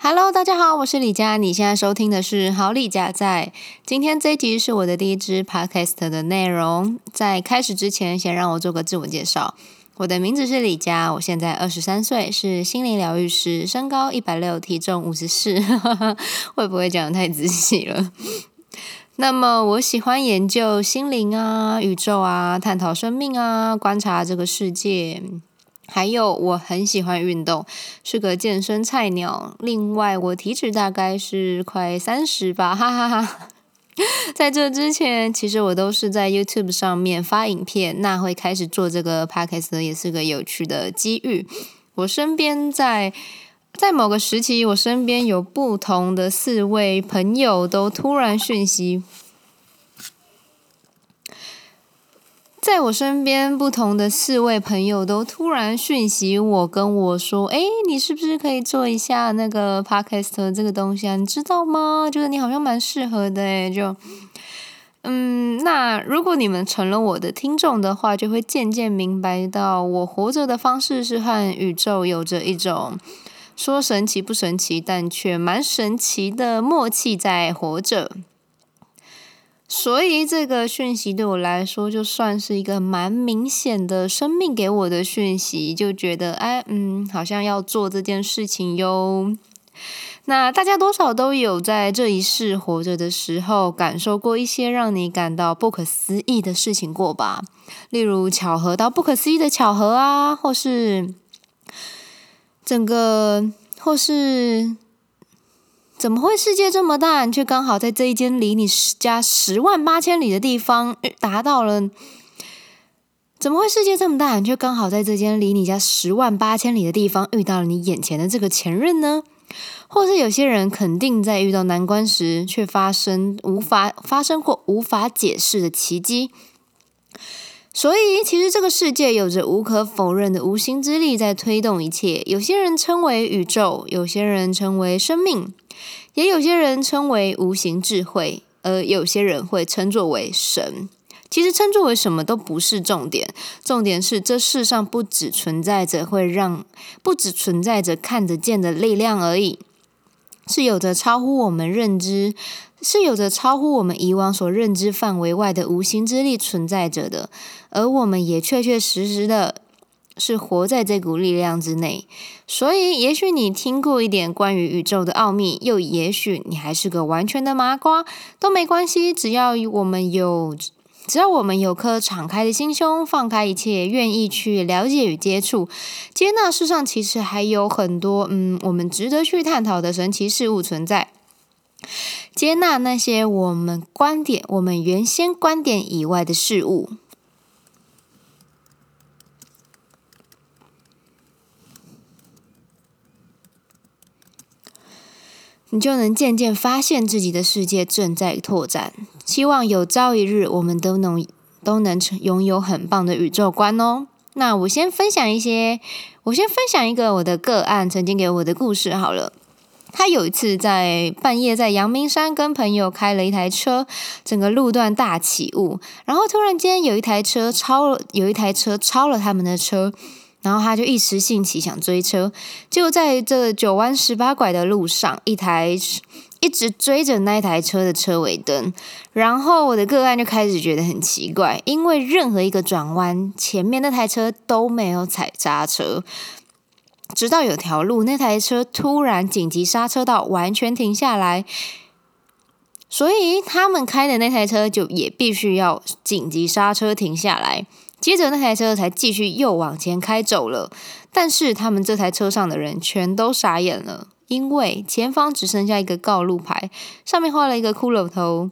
Hello，大家好，我是李佳，你现在收听的是好李佳在。今天这一集是我的第一支 podcast 的内容。在开始之前，先让我做个自我介绍。我的名字是李佳，我现在23岁，是心灵疗愈师，身高160，体重54，会不会讲得太仔细了？那么我喜欢研究心灵啊、宇宙啊、探讨生命啊、观察这个世界。还有我很喜欢运动，是个健身菜鸟。另外我体脂大概是快30吧，哈哈哈。在这之前，其实我都是在 YouTube 上面发影片，那会开始做这个 Podcast 也是个有趣的机遇。我身边在某个时期，我身边有不同的4位朋友都突然讯息。在我身边不同的4位朋友都突然讯息我，跟我说你是不是可以做一下那个 podcast 这个东西啊？你知道吗？觉得你好像蛮适合的那如果你们成了我的听众的话，就会渐渐明白到我活着的方式是和宇宙有着一种说神奇不神奇，但却蛮神奇的默契在活着。所以这个讯息对我来说就算是一个蛮明显的生命给我的讯息，就觉得好像要做这件事情哟。那大家多少都有在这一世活着的时候感受过一些让你感到不可思议的事情过吧，例如巧合到不可思议的巧合啊，或是怎么会世界这么大，你却刚好在这一间离你家108000里的地方达到了？怎么会世界这么大，你却刚好在这间离你家108000里的地方遇到了你眼前的这个前任呢？或是有些人肯定在遇到难关时，却发生过无法解释的奇迹。所以其实这个世界有着无可否认的无形之力在推动一切，有些人称为宇宙，有些人称为生命，也有些人称为无形智慧，而有些人会称作为神。其实称作为什么都不是重点，重点是这世上不只存在着看得见的力量而已，是有着超乎我们以往所认知范围外的无形之力存在着的，而我们也确确实实的是活在这股力量之内。所以也许你听过一点关于宇宙的奥秘，又也许你还是个完全的麻瓜，都没关系，只要我们有颗敞开的心胸，放开一切，愿意去了解与接触，接纳世上其实还有很多我们值得去探讨的神奇事物存在，接纳那些我们原先观点以外的事物，你就能渐渐发现自己的世界正在拓展。希望有朝一日我们都能拥有很棒的宇宙观哦。那我先分享一个我的个案曾经给我的故事好了。他有一次在半夜在阳明山跟朋友开了一台车，整个路段大起雾，然后突然间有一台车超了他们的车，然后他就一时兴起想追车，结果在这9弯18拐的路上，一直追着那台车的车尾灯，然后我的个案就开始觉得很奇怪，因为任何一个转弯，前面那台车都没有踩刹车，直到有条路，那台车突然紧急刹车到完全停下来，所以他们开的那台车就也必须要紧急刹车停下来，接着那台车才继续又往前开走了。但是他们这台车上的人全都傻眼了，因为前方只剩下一个告路牌，上面画了一个骷髅头，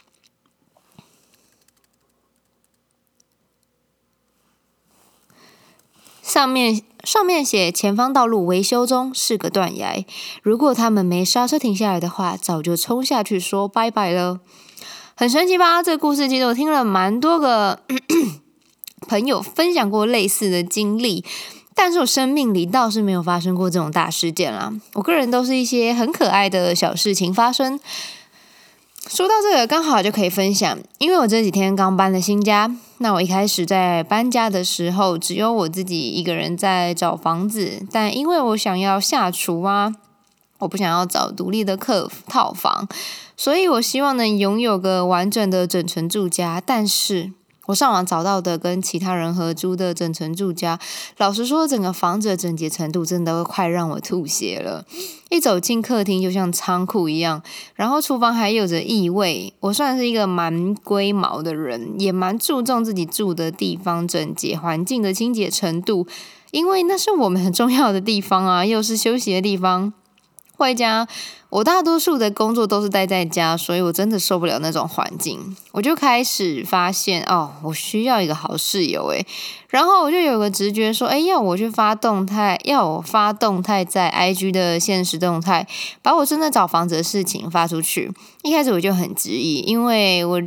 上面写前方道路维修中，是个断崖，如果他们没刹车停下来的话，早就冲下去说拜拜了。很神奇吧？这个故事其实我听了蛮多个朋友分享过类似的经历，但是我生命里倒是没有发生过这种大事件啦。我个人都是一些很可爱的小事情发生。说到这个，刚好就可以分享，因为我这几天刚搬了新家，那我一开始在搬家的时候，只有我自己一个人在找房子，但因为我想要下厨啊， 我不想要找独立的套房，所以我希望能拥有个完整的整层住家。但是我上网找到的跟其他人合租的整层住家，老实说整个房子的整洁程度真的快让我吐血了。一走进客厅就像仓库一样，然后厨房还有着异味。我算是一个蛮龟毛的人，也蛮注重自己住的地方整洁环境的清洁程度，因为那是我们很重要的地方啊，又是休息的地方。外加我大多数的工作都是待在家，所以我真的受不了那种环境。我就开始发现我需要一个好室友然后我就有个直觉说要我发动态在 IG 的限时动态，把我正在找房子的事情发出去。一开始我就很质疑，因为我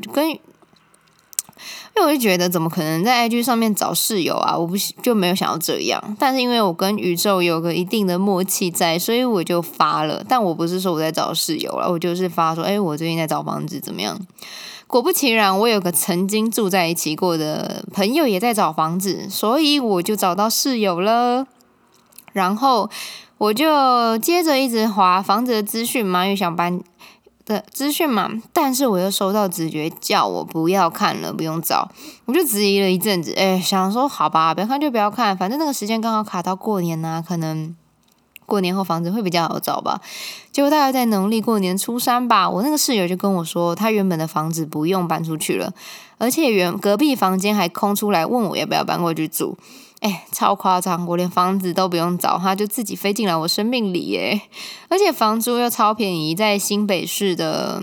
就觉得怎么可能在 IG 上面找室友啊，就没有想要这样。但是因为我跟宇宙有个一定的默契在，所以我就发了。但我不是说我在找室友啦，我就是发说我最近在找房子怎么样。果不其然，我有个曾经住在一起过的朋友也在找房子，所以我就找到室友了。然后我就接着一直滑房子的资讯嘛，因为想搬的资讯嘛，但是我又收到直觉叫我不要看了，不用找。我就质疑了一阵子，想说好吧，不要看就不要看，反正那个时间刚好卡到过年啊，可能过年后房子会比较好找吧。结果大概在农历过年初3吧，我那个室友就跟我说，他原本的房子不用搬出去了，而且隔壁房间还空出来，问我要不要搬过去住。超夸张，我连房子都不用找，他就自己飞进来我生命里而且房租又超便宜，在新北市的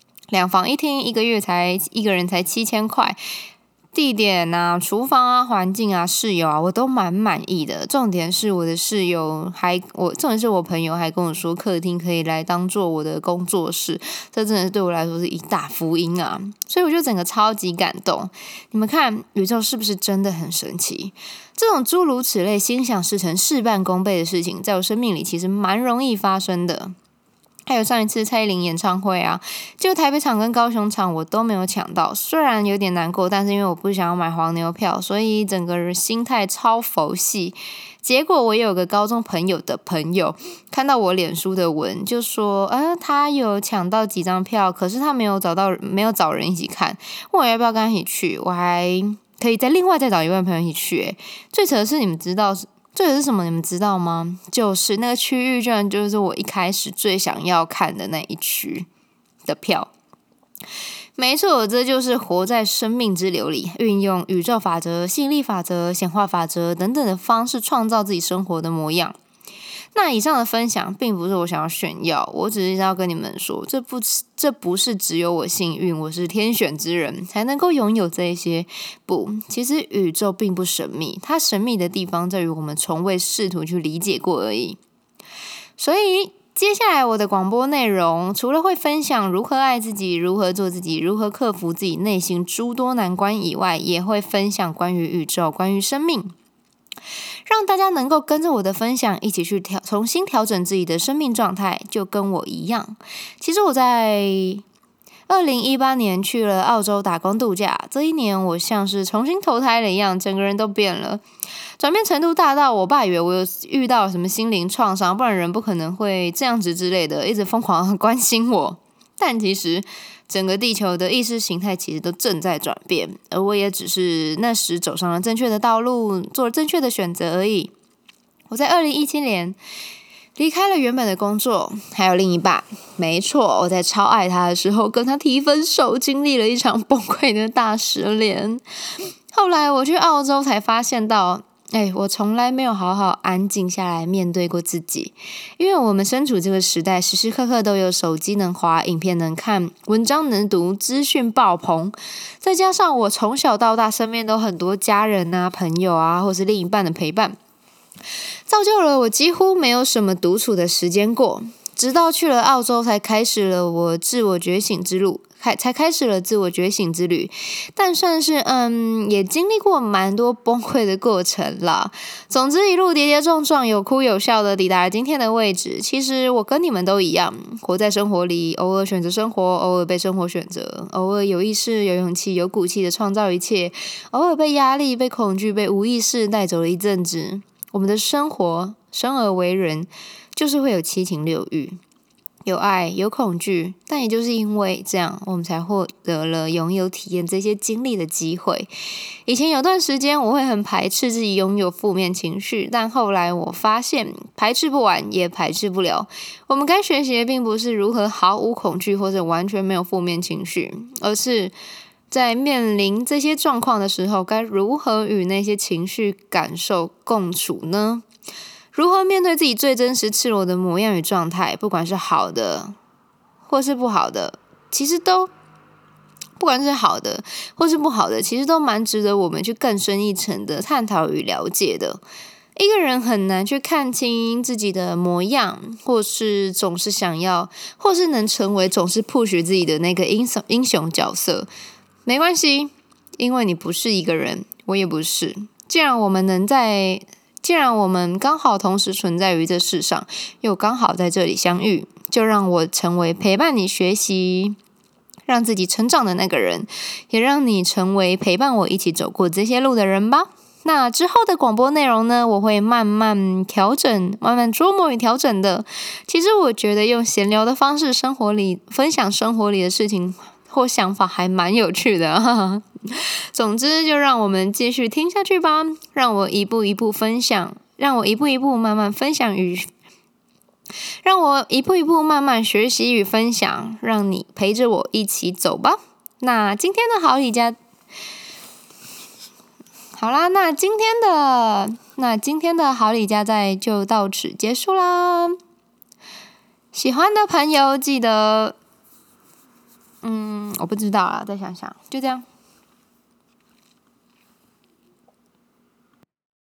2房1厅，一个月一个人才7000块。地点啊、厨房啊、环境啊、室友啊，我都蛮满意的。重点是我的室友重点是我朋友还跟我说，客厅可以来当做我的工作室，这真的对我来说是一大福音啊！所以我就整个超级感动。你们看，宇宙是不是真的很神奇？这种诸如此类、心想事成、事半功倍的事情，在我生命里其实蛮容易发生的。还有上一次蔡依林演唱会啊，就台北场跟高雄场我都没有抢到，虽然有点难过，但是因为我不想要买黄牛票，所以整个人心态超佛系。结果我有个高中朋友的朋友看到我脸书的文，就说他有抢到几张票，可是他没有找人一起看，问我要不要跟他一起去，我还可以另外找一位朋友一起去最扯的是最扯是什么？你们知道吗？就是那个区域居然就是我一开始最想要看的那一区的票。没错，这就是活在生命之流里，运用宇宙法则、吸引力法则、显化法则等等的方式创造自己生活的模样。那以上的分享并不是我想要炫耀，我只是要跟你们说，这不是只有我幸运，我是天选之人才能够拥有这些。不，其实宇宙并不神秘，它神秘的地方在于我们从未试图去理解过而已。所以接下来我的广播内容，除了会分享如何爱自己、如何做自己、如何克服自己内心诸多难关以外，也会分享关于宇宙、关于生命，让大家能够跟着我的分享一起去重新调整自己的生命状态，就跟我一样。其实我在2018年去了澳洲打工度假，这一年我像是重新投胎了一样，整个人都变了，转变程度大到我爸以为我有遇到什么心灵创伤，不然人不可能会这样子之类的，一直疯狂关心我。但其实整个地球的意识形态其实都正在转变，而我也只是那时走上了正确的道路，做了正确的选择而已。我在2017年离开了原本的工作，还有另一半。没错，我在超爱他的时候跟他提分手，经历了一场崩溃的大失恋。后来我去澳洲才发现到，我从来没有好好安静下来面对过自己。因为我们身处这个时代，时时刻刻都有手机能滑，影片能看，文章能读，资讯爆棚。再加上我从小到大身边都很多家人啊、朋友啊，或是另一半的陪伴，造就了我几乎没有什么独处的时间过。直到去了澳洲，才开始了自我觉醒之旅。但算是也经历过蛮多崩溃的过程啦。总之一路跌跌撞撞，有哭有笑的抵达了今天的位置。其实我跟你们都一样，活在生活里，偶尔选择生活，偶尔被生活选择，偶尔有意识、有勇气、有骨气的创造一切，偶尔被压力、被恐惧、被无意识带走了一阵子。我们的生活，生而为人， 就是会有七情六欲，有爱，有恐惧，但也就是因为这样，我们才获得了拥有体验这些经历的机会。以前有段时间，我会很排斥自己拥有负面情绪，但后来我发现，排斥不完，也排斥不了。我们该学习的并不是如何毫无恐惧或者完全没有负面情绪，而是在面临这些状况的时候，该如何与那些情绪感受共处呢？如何面对自己最真实赤裸的模样与状态，不管是好的或是不好的，其实都不管是好的或是不好的，其实都蛮值得我们去更深一层的探讨与了解的。一个人很难去看清自己的模样，或是总是想要，或是能成为总是 push 自己的那个英雄角色。没关系，因为你不是一个人，我也不是。既然我们刚好同时存在于这世上，又刚好在这里相遇，就让我成为陪伴你学习，让自己成长的那个人，也让你成为陪伴我一起走过这些路的人吧。那之后的广播内容呢，我会慢慢调整，慢慢琢磨与调整的。其实我觉得用闲聊的方式，分享生活里的事情或想法还蛮有趣的。总之，就让我们继续听下去吧。让我一步一步慢慢分享让我一步一步慢慢学习与分享，让你陪着我一起走吧。那今天的好礼家，好啦，那今天的好礼家在就到此结束啦。喜欢的朋友记得，我不知道啦，再想想，就这样。